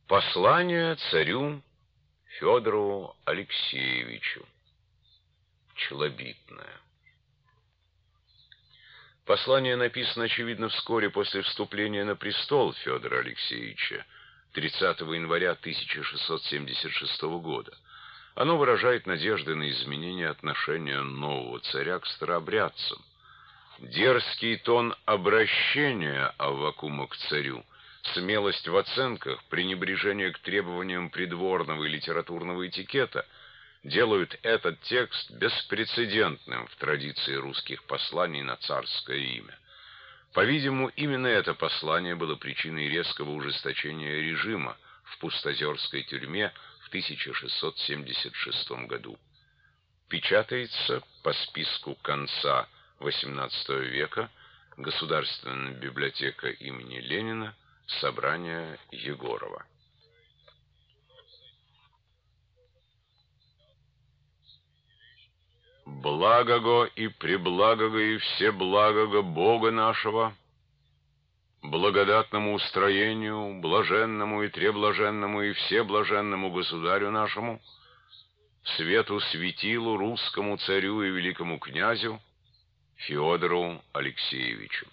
Послание царю Федору Алексеевичу. Челобитное. Послание написано, очевидно, вскоре после вступления на престол Федора Алексеевича, 30 января 1676 года. Оно выражает надежды на изменение отношения нового царя к старообрядцам. Дерзкий тон обращения Аввакума к царю, смелость в оценках, пренебрежение к требованиям придворного и литературного этикета делают этот текст беспрецедентным в традиции русских посланий на царское имя. По-видимому, именно это послание было причиной резкого ужесточения режима в Пустозерской тюрьме в 1676 году. Печатается по списку конца XVIII века, Государственная библиотека имени Ленина, собрание Егорова. Благого и преблагого и всеблагого Бога нашего, благодатному устроению, блаженному и треблаженному и всеблаженному государю нашему, свету светилу, русскому царю и великому князю Федору Алексеевичу.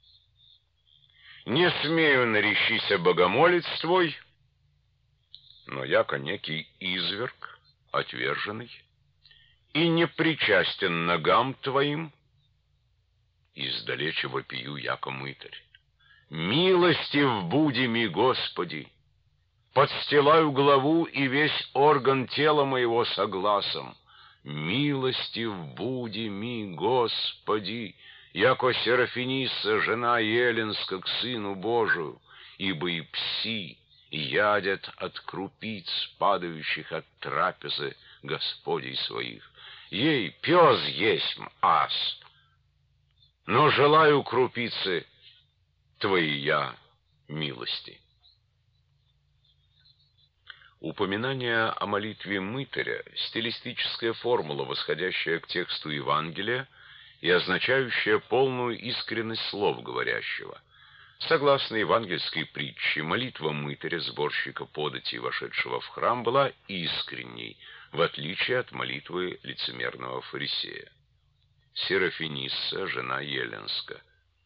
Не смею наречися богомолец твой, но яко некий изверг, отверженный, и не причастен ногам твоим, издалече вопию, яко мытарь. Милостив буди ми, Господи, подстилаю главу и весь орган тела моего согласом. Милостив буди ми, Господи, яко Серафиниса, жена Еленска, к Сыну Божию, ибо и пси ядят от крупиц, падающих от трапезы Господей своих. Ей пес есмь ас, но желаю крупицы твои я милости. Упоминание о молитве мытаря — стилистическая формула, восходящая к тексту Евангелия и означающая полную искренность слов говорящего. Согласно евангельской притче, молитва мытаря, сборщика податей, вошедшего в храм, была искренней, в отличие от молитвы лицемерного фарисея. Серафинисса, жена Еленска.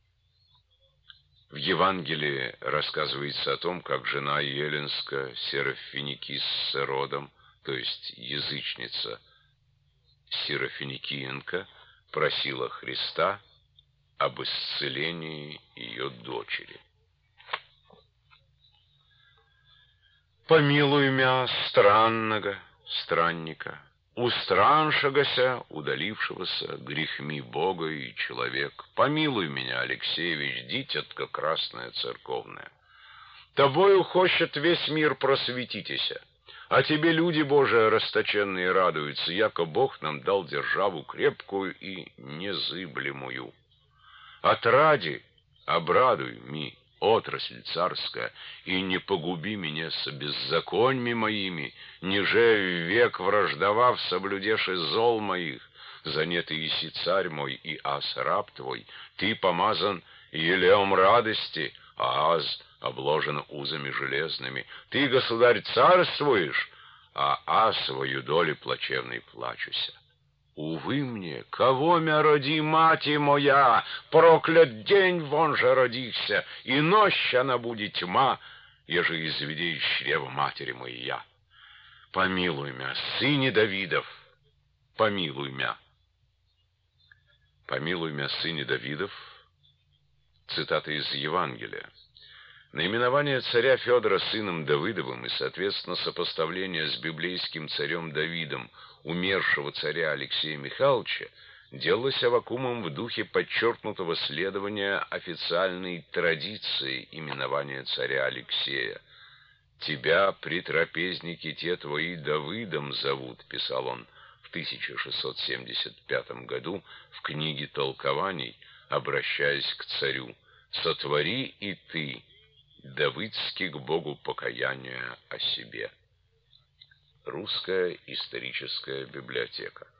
В Евангелии рассказывается о том, как жена Еленска, Серафиникисса родом, то есть язычница Серафиникиенко, просила Христа об исцелении ее дочери. «Помилуй мя, странника, устраншегося, удалившегося грехми Бога и человек. Помилуй меня, Алексеевич, дитятка красная церковная. Тобою хочет весь мир просветитеся, а тебе люди Божии расточенные радуются, яко Бог нам дал державу крепкую и незыблемую. Отради, обрадуй ми, отрасль царская, и не погуби меня со беззаконьми моими, ниже век враждовав, соблюдеши зол моих. Занятый еси царь мой и ас раб твой, ты помазан елеом радости, а аз обложен узами железными. Ты, государь, царствуешь, а аз свою долю плачевной плачуся. Увы мне, кого мя роди, мати моя, проклят день вон же родихся, и нощь она будет тьма, еже изведи из чрева матери моя. Помилуй мя, сыне Давидов, помилуй мя. Помилуй мя, сыне Давидов, цитата из Евангелия. Наименование царя Федора сыном Давыдовым и, соответственно, сопоставление с библейским царем Давидом умершего царя Алексея Михайловича делалось Аввакумом в духе подчеркнутого следования официальной традиции именования царя Алексея. «Тебя, притрапезники те твои, Давыдом зовут», — писал он в 1675 году в книге толкований, обращаясь к царю: «Сотвори и ты, Давыдски, к Богу покаяния о себе». Русская историческая библиотека.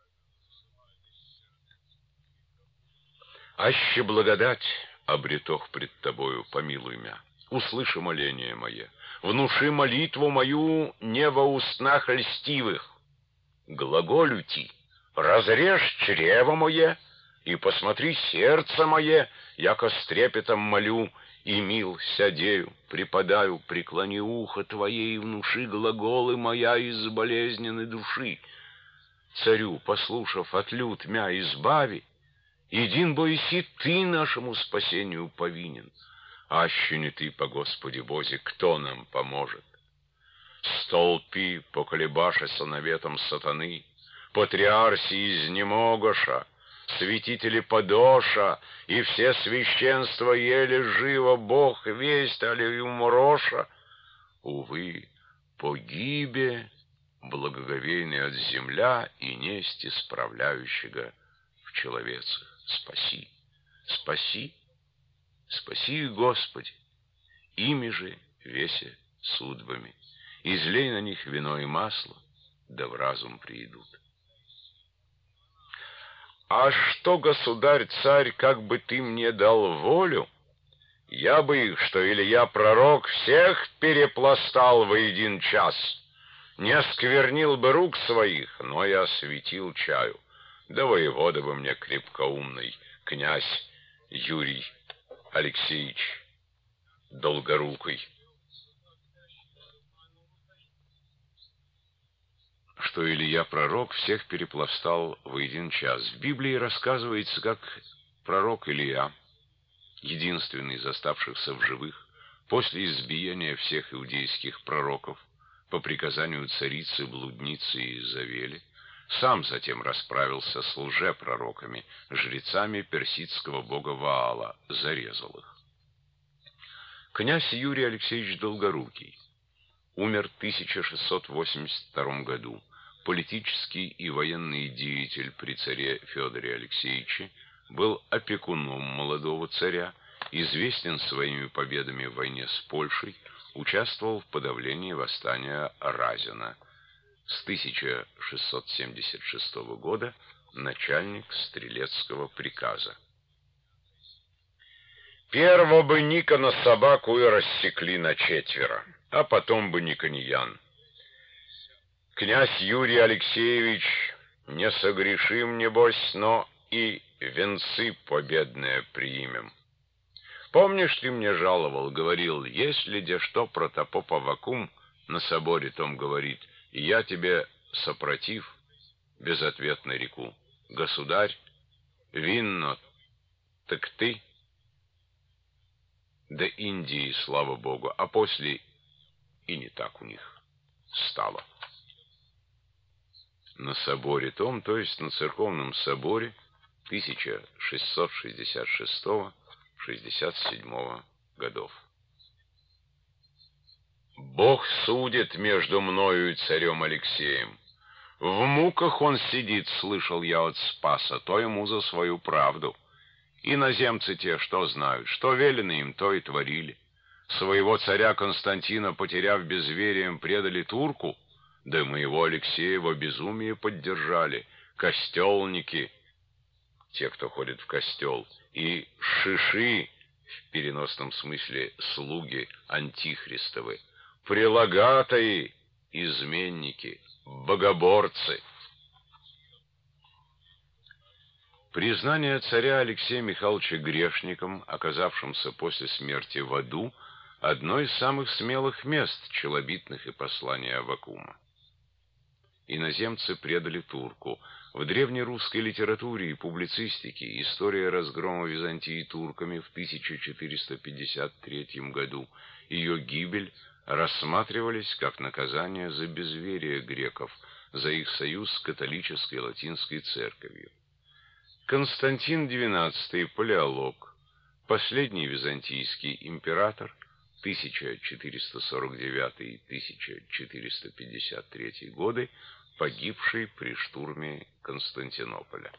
«Аще благодать обретох пред тобою, помилуй мя. Услыши моление мое. внуши молитву мою не во устнах льстивых. Глаголюти, разрежь чрево мое, и посмотри сердце мое, яко с трепетом молю, и мил сядею, припадаю, преклони ухо твое, и внуши глаголы моя из болезненной души. Царю, послушав от лют мя, избави, един боиси ты нашему спасению повинен. Аще не ты, по Господи Бозе, кто нам поможет? Столпи, поколебашися наветом сатаны, патриарси изнемогоша, святители подоша, и все священства еле живо Бог весть, али умроша. Увы, погибе благоговейный от земля и нести справляющего в человецах. Спаси, спаси, спаси, Господи, ими же весе судьбами. Излей на них вино и масло, да в разум приидут. А что, государь-царь, как бы ты мне дал волю, я бы их, что Илья пророк, всех перепластал во един час, не осквернил бы рук своих, но и осветил чаю. Да воевода бы мне крепкоумный, князь Юрий Алексеевич Долгорукий. Что Илья пророк всех перепластал в один час. В Библии рассказывается, как пророк Илья, единственный из оставшихся в живых, после избиения всех иудейских пророков по приказанию царицы-блудницы Изавели, сам затем расправился с лжепророками, жрецами персидского бога Ваала, зарезал их. Князь Юрий Алексеевич Долгорукий умер в 1682 году. Политический и военный деятель при царе Федоре Алексеевиче, был опекуном молодого царя, известен своими победами в войне с Польшей, участвовал в подавлении восстания Разина. С 1676 года начальник стрелецкого приказа. Первого бы Никона собаку и рассекли на четверо, а потом бы Никониян. Князь Юрий Алексеевич, не согрешим, небось, но и венцы победные приимем. Помнишь, ты мне жаловал, говорил, если где что протопоп Аввакум на соборе том говорит, и я тебе сопротив, безответно реку, государь, винно, так ты, до Индии, слава Богу, а после и не так у них стало. На соборе том, то есть на церковном соборе 1666-67 годов. Бог судит между мною и царем Алексеем. В муках он сидит, слышал я от Спаса, то ему за свою правду. Иноземцы те, что знают, что велено им, то и творили. Своего царя Константина, потеряв безверием, предали турку, да моего Алексея во безумие поддержали, костелники, те, кто ходит в костел, и шиши, в переносном смысле слуги антихристовы, прилагатые, изменники, богоборцы. Признание царя Алексея Михайловича грешником, оказавшимся после смерти в аду, одно из самых смелых мест челобитных и посланий Аввакума. Иноземцы предали турку. В древнерусской литературе и публицистике история разгрома Византии турками в 1453 году, ее гибель рассматривались как наказание за безверие греков, за их союз с католической латинской церковью. Константин XII, палеолог, последний византийский император, 1449-1453 годы, погибший при штурме Константинополя.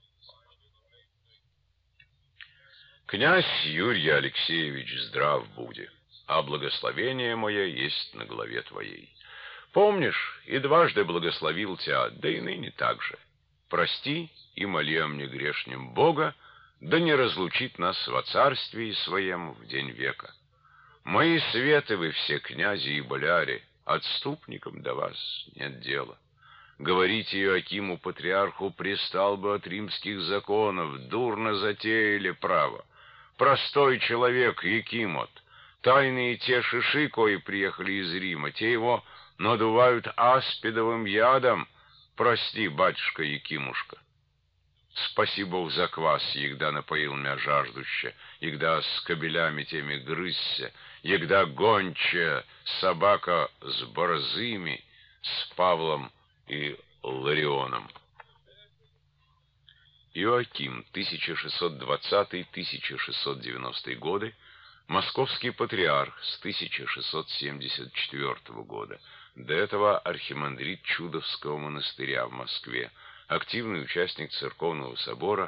Князь Юрий Алексеевич, здрав буди, а благословение мое есть на главе твоей. Помнишь, и дважды благословил тебя, да и ныне так же. Прости и моли о мне грешнем Бога, да не разлучит нас во царствии своем в день века. Мои светы вы все, князи и боляре, отступникам до вас нет дела. Говорите Иоакиму патриарху, пристал бы от римских законов, дурно затеяли право. Простой человек Якимот, тайные те шиши, кои приехали из Рима, те его надувают аспидовым ядом. Прости, батюшка Якимушка. Спаси Бог за квас, егда напоил меня жаждуще, егда с кобелями теми грызся, егда гончая собака с борзыми, с Павлом и Ларионом. Иоаким, 1620-1690 годы, московский патриарх с 1674 года. До этого архимандрит Чудовского монастыря в Москве, активный участник Церковного собора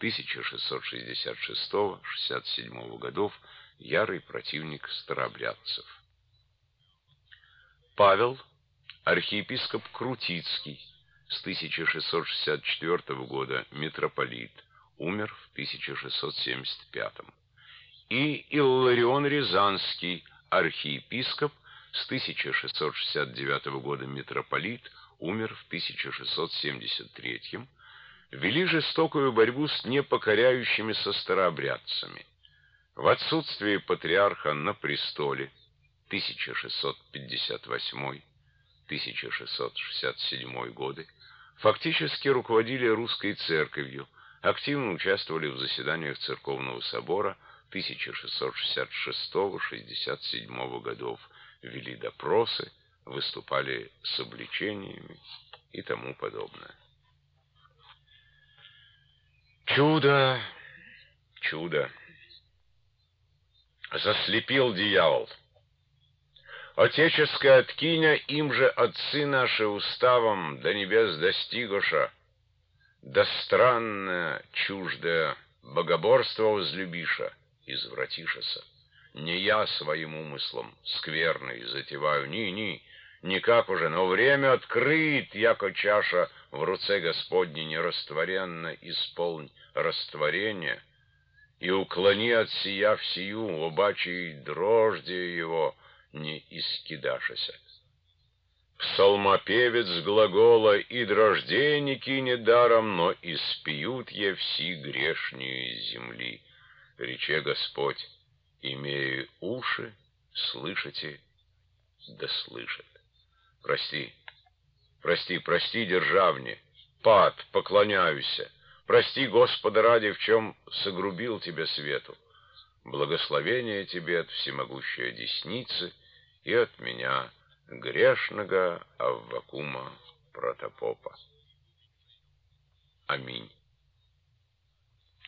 1666-67 годов, ярый противник старообрядцев. Павел, архиепископ Крутицкий, с 1664 года митрополит, умер в 1675. И Илларион Рязанский, архиепископ, с 1669 года митрополит, умер в 1673, вели жестокую борьбу с непокоряющимися старообрядцами. В отсутствие патриарха на престоле 1658-1667 годы фактически руководили русской церковью, активно участвовали в заседаниях Церковного собора 1666-67 годов, вели допросы, выступали с обличениями и тому подобное. Чудо, чудо. Заслепил дьявол. Отеческая откиня им же отцы наши уставом до небес достигоша, да странное, чуждое богоборство возлюбиша, извратишеся. Не я своим умыслом скверный затеваю, никак уже, но время открыт, яко чаша в руце Господней нерастворенно исполнь растворение, и уклони от сия всию, обаче дрожде его не искидашася. Псалмопевец глагола и дрождей не кинет даром, но испьют е все грешние земли. Рече Господь, имея уши, слышите, да слышит. Прости, державне, пад, поклоняюся. Прости, Господа ради, в чем согрубил тебе свету. Благословение тебе от всемогущей десницы и от меня, грешного Аввакума Протопопа. Аминь.